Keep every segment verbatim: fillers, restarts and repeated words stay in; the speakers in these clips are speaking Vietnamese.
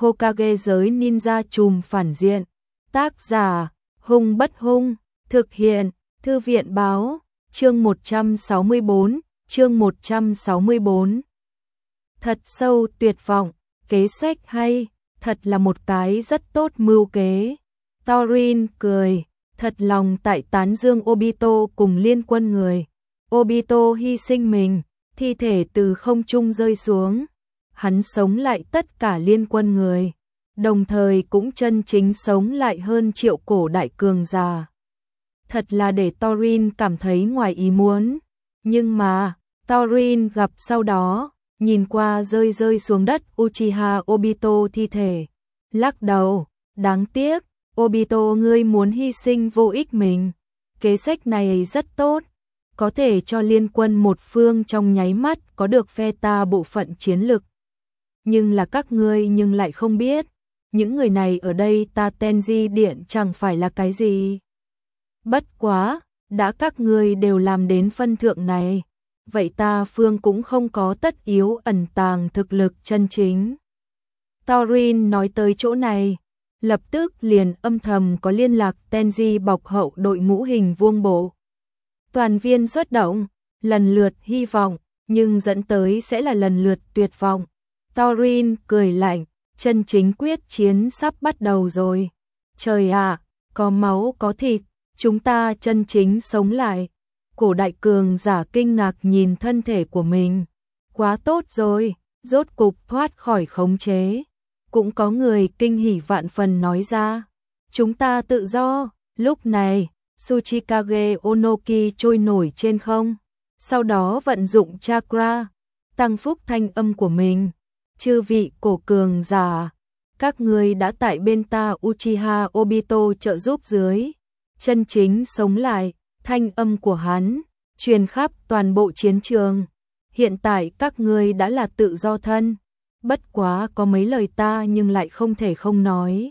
Hokage giới ninja trùm phản diện. Tác giả, Hung Bất Hung, thực hiện, Thư viện báo, chương một trăm sáu mươi tư, chương một trăm sáu mươi tư. Thật sâu tuyệt vọng, kế sách hay, thật là một cái rất tốt mưu kế. Thorin cười, thật lòng tại tán dương Obito cùng liên quân người. Obito hy sinh mình, thi thể từ không trung rơi xuống. Hắn sống lại tất cả liên quân người, đồng thời cũng chân chính sống lại hơn triệu cổ đại cường giả. Thật là để Thorin cảm thấy ngoài ý muốn. Nhưng mà, Thorin gặp sau đó, nhìn qua rơi rơi xuống đất Uchiha Obito thi thể. Lắc đầu, đáng tiếc, Obito ngươi muốn hy sinh vô ích mình. Kế sách này rất tốt, có thể cho liên quân một phương trong nháy mắt có được phe ta bộ phận chiến lực. Nhưng là các ngươi nhưng lại không biết, những người này ở đây ta Tenji Điện chẳng phải là cái gì. Bất quá, đã các ngươi đều làm đến phân thượng này, vậy ta phương cũng không có tất yếu ẩn tàng thực lực chân chính. Thorin nói tới chỗ này, lập tức liền âm thầm có liên lạc Tenji bọc hậu đội ngũ hình vuông bộ. Toàn viên xuất động, lần lượt hy vọng, nhưng dẫn tới sẽ là lần lượt tuyệt vọng. Thorin cười lạnh, chân chính quyết chiến sắp bắt đầu rồi. Trời ạ, có máu có thịt, chúng ta chân chính sống lại. Cổ đại cường giả kinh ngạc nhìn thân thể của mình. Quá tốt rồi, rốt cục thoát khỏi khống chế. Cũng có người kinh hỉ vạn phần nói ra. Chúng ta tự do. Lúc này, Tsuchikage Onoki trôi nổi trên không. Sau đó vận dụng chakra, tăng phúc thanh âm của mình. Chư vị cổ cường giả, các ngươi đã tại bên ta Uchiha Obito trợ giúp dưới. Chân chính sống lại, thanh âm của hắn truyền khắp toàn bộ chiến trường. Hiện tại các ngươi đã là tự do thân. Bất quá có mấy lời ta nhưng lại không thể không nói.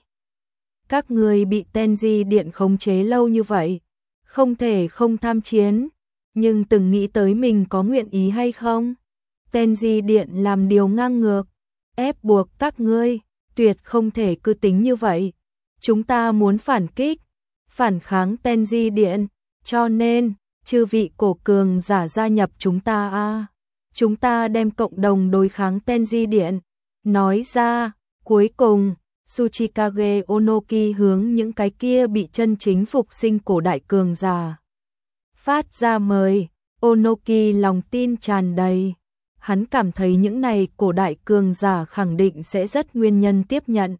Các ngươi bị Tenji Điện khống chế lâu như vậy, không thể không tham chiến, nhưng từng nghĩ tới mình có nguyện ý hay không? Tenji Điện làm điều ngang ngược, ép buộc các ngươi, tuyệt không thể cứ tính như vậy. Chúng ta muốn phản kích, phản kháng Tenji Điện, cho nên, chư vị cổ cường giả gia nhập chúng ta a. Chúng ta đem cộng đồng đối kháng Tenji Điện. Nói ra, cuối cùng, Tsuchikage Onoki hướng những cái kia bị chân chính phục sinh cổ đại cường giả phát ra mời. Onoki lòng tin tràn đầy. Hắn cảm thấy những này cổ đại cường giả khẳng định sẽ rất nguyên nhân tiếp nhận.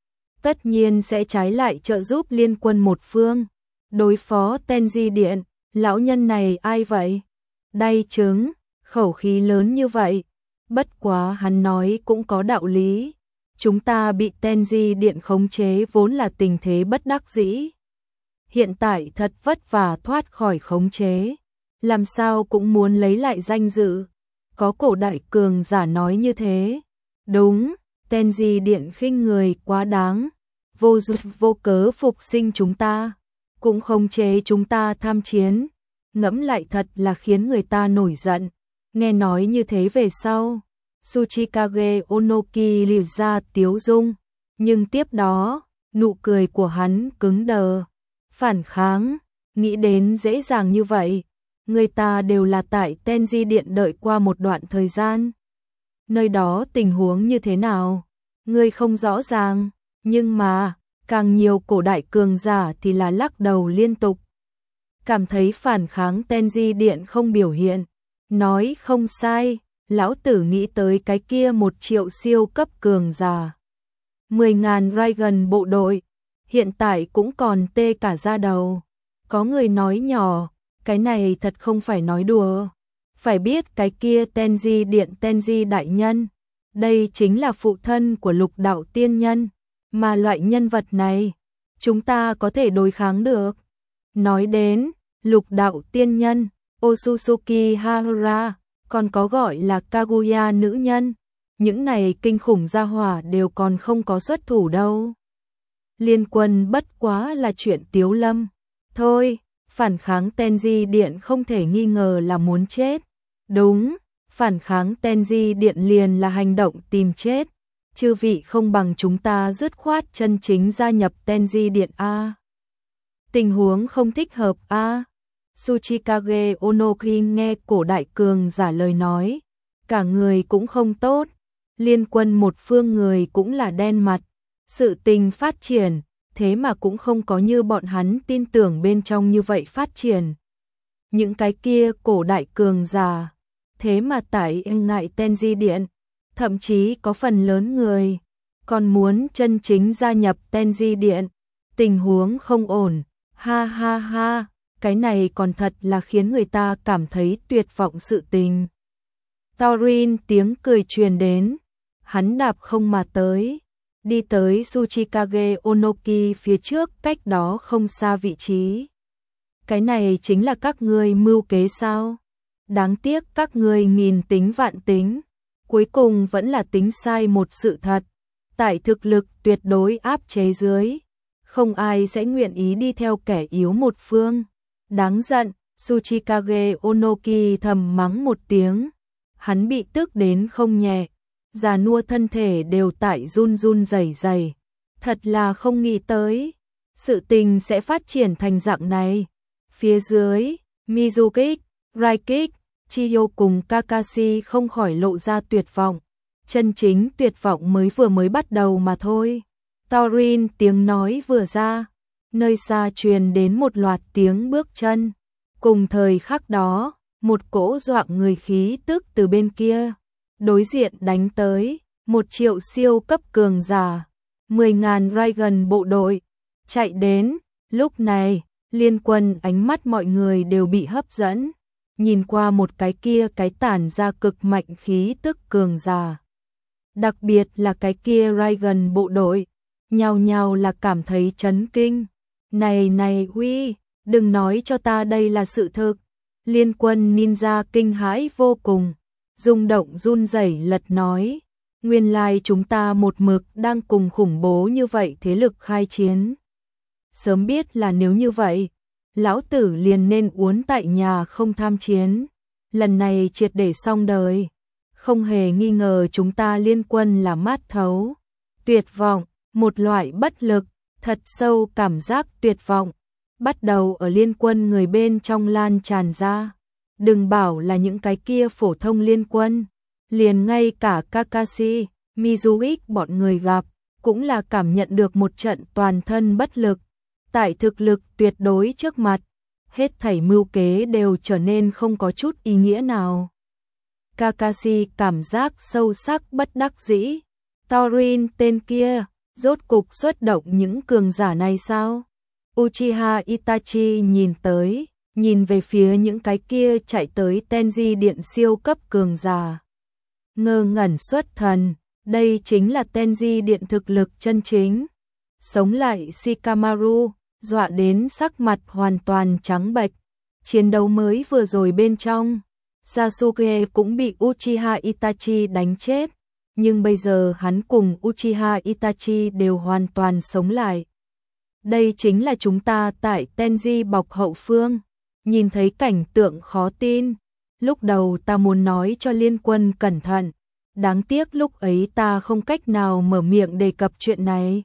Tất nhiên sẽ trái lại trợ giúp liên quân một phương. Đối phó Tenji Điện, lão nhân này ai vậy? Đay trứng, khẩu khí lớn như vậy. Bất quá hắn nói cũng có đạo lý. Chúng ta bị Tenji Điện khống chế vốn là tình thế bất đắc dĩ. Hiện tại thật vất vả thoát khỏi khống chế. Làm sao cũng muốn lấy lại danh dự. Có cổ đại cường giả nói như thế. Đúng, Tenji Điện khinh người quá đáng. Vô duyên vô cớ phục sinh chúng ta. Cũng khống chế chúng ta tham chiến. Ngẫm lại thật là khiến người ta nổi giận. Nghe nói như thế về sau, Tsuchikage Onoki liều ra tiếu dung, nhưng tiếp đó, nụ cười của hắn cứng đờ. Phản kháng, nghĩ đến dễ dàng như vậy, người ta đều là tại Tenji Điện đợi qua một đoạn thời gian. Nơi đó tình huống như thế nào, ngươi không rõ ràng, nhưng mà, càng nhiều cổ đại cường giả thì là lắc đầu liên tục. Cảm thấy phản kháng Tenji Điện không biểu hiện. Nói không sai, lão tử nghĩ tới cái kia một triệu siêu cấp cường giả. Mười ngàn Dragon bộ đội, hiện tại cũng còn tê cả da đầu. Có người nói nhỏ, cái này thật không phải nói đùa. Phải biết cái kia Tenji Điện Tenji đại nhân, đây chính là phụ thân của Lục Đạo Tiên Nhân, mà loại nhân vật này, chúng ta có thể đối kháng được. Nói đến, Lục Đạo Tiên Nhân, Otsutsuki Harura, còn có gọi là Kaguya nữ nhân, những này kinh khủng gia hỏa đều còn không có xuất thủ đâu. Liên quân bất quá là chuyện tiếu lâm. Thôi, phản kháng Tenji Điện không thể nghi ngờ là muốn chết. Đúng, phản kháng Tenji Điện liền là hành động tìm chết. chư vị không bằng chúng ta dứt khoát chân chính gia nhập Tenji Điện a. Tình huống không thích hợp a. Tsuchikage Onoki nghe cổ đại cường giả lời nói, cả người cũng không tốt, liên quân một phương người cũng là đen mặt, sự tình phát triển, thế mà cũng không có như bọn hắn tin tưởng bên trong như vậy phát triển. Những cái kia cổ đại cường giả, thế mà tại ngại Tenji Điện, thậm chí có phần lớn người còn muốn chân chính gia nhập Tenji Điện, tình huống không ổn, ha ha ha, cái này còn thật là khiến người ta cảm thấy tuyệt vọng sự tình. Thorin tiếng cười truyền đến, hắn đạp không mà tới, đi tới Tsuchikage Onoki phía trước cách đó không xa vị trí. Cái này chính là các ngươi mưu kế sao? Đáng tiếc các ngươi nghìn tính vạn tính, cuối cùng vẫn là tính sai một sự thật. Tại thực lực tuyệt đối áp chế dưới, không ai sẽ nguyện ý đi theo kẻ yếu một phương. Đáng giận, Tsuchikage Onoki thầm mắng một tiếng, hắn bị tức đến không nhẹ, già nua thân thể đều tại run run rẩy rẩy. Thật là không nghĩ tới, sự tình sẽ phát triển thành dạng này. Phía dưới, Mizukik, Raikik, Chiyo cùng Kakashi không khỏi lộ ra tuyệt vọng. Chân chính tuyệt vọng mới vừa mới bắt đầu mà thôi. Thorin tiếng nói vừa ra, nơi xa truyền đến một loạt tiếng bước chân. Cùng thời khắc đó, một cỗ doạng người khí tức từ bên kia, đối diện đánh tới, một triệu siêu cấp cường giả, mười ngàn Dragon bộ đội, chạy đến. Lúc này, liên quân ánh mắt mọi người đều bị hấp dẫn, nhìn qua một cái kia cái tản ra cực mạnh khí tức cường giả. Đặc biệt là cái kia Dragon bộ đội, nhao nhao là cảm thấy chấn kinh. Này này huy, đừng nói cho ta đây là sự thực. Liên quân ninja kinh hãi vô cùng, rung động run rẩy lật nói, nguyên lai chúng ta một mực đang cùng khủng bố như vậy thế lực khai chiến. Sớm biết là nếu như vậy, lão tử liền nên uốn tại nhà không tham chiến, lần này triệt để xong đời. Không hề nghi ngờ chúng ta liên quân là mát thấu, tuyệt vọng, một loại bất lực, thật sâu cảm giác tuyệt vọng, bắt đầu ở liên quân người bên trong lan tràn ra. Đừng bảo là những cái kia phổ thông liên quân, liền ngay cả Kakashi, Mizuki bọn người gặp, cũng là cảm nhận được một trận toàn thân bất lực. Tại thực lực tuyệt đối trước mặt, hết thảy mưu kế đều trở nên không có chút ý nghĩa nào. Kakashi cảm giác sâu sắc bất đắc dĩ. Thorin tên kia, rốt cục xuất động những cường giả này sao? Uchiha Itachi nhìn tới, nhìn về phía những cái kia chạy tới Tenji Điện siêu cấp cường giả. Ngơ ngẩn xuất thần, đây chính là Tenji Điện thực lực chân chính. Sống lại Shikamaru, dọa đến sắc mặt hoàn toàn trắng bệch. Chiến đấu mới vừa rồi bên trong, Sasuke cũng bị Uchiha Itachi đánh chết, nhưng bây giờ hắn cùng Uchiha Itachi đều hoàn toàn sống lại. Đây chính là chúng ta tại Tenji bọc hậu phương, nhìn thấy cảnh tượng khó tin. Lúc đầu ta muốn nói cho liên quân cẩn thận, đáng tiếc lúc ấy ta không cách nào mở miệng đề cập chuyện này.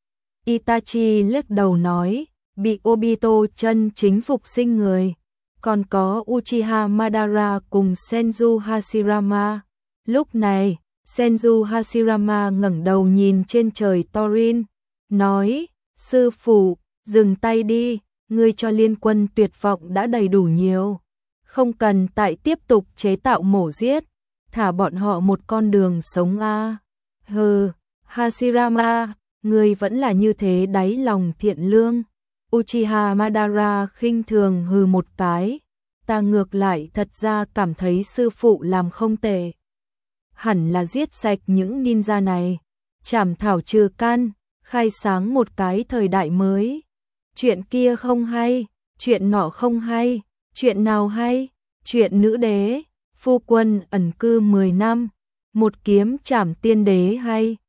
Itachi lắc đầu nói, bị Obito chân chính phục sinh người, còn có Uchiha Madara cùng Senju Hashirama. Lúc này, Senju Hashirama ngẩng đầu nhìn trên trời Thorin, nói, sư phụ, dừng tay đi, ngươi cho liên quân tuyệt vọng đã đầy đủ nhiều. Không cần tại tiếp tục chế tạo mổ giết, thả bọn họ một con đường sống a. Hừ, Hashirama, ngươi vẫn là như thế đáy lòng thiện lương. Uchiha Madara khinh thường hừ một cái, ta ngược lại thật ra cảm thấy sư phụ làm không tệ. Hẳn là giết sạch những ninja này, trảm thảo trừ căn, khai sáng một cái thời đại mới. Chuyện kia không hay, chuyện nọ không hay, chuyện nào hay? Chuyện nữ đế, phu quân ẩn cư mười năm, một kiếm trảm tiên đế hay?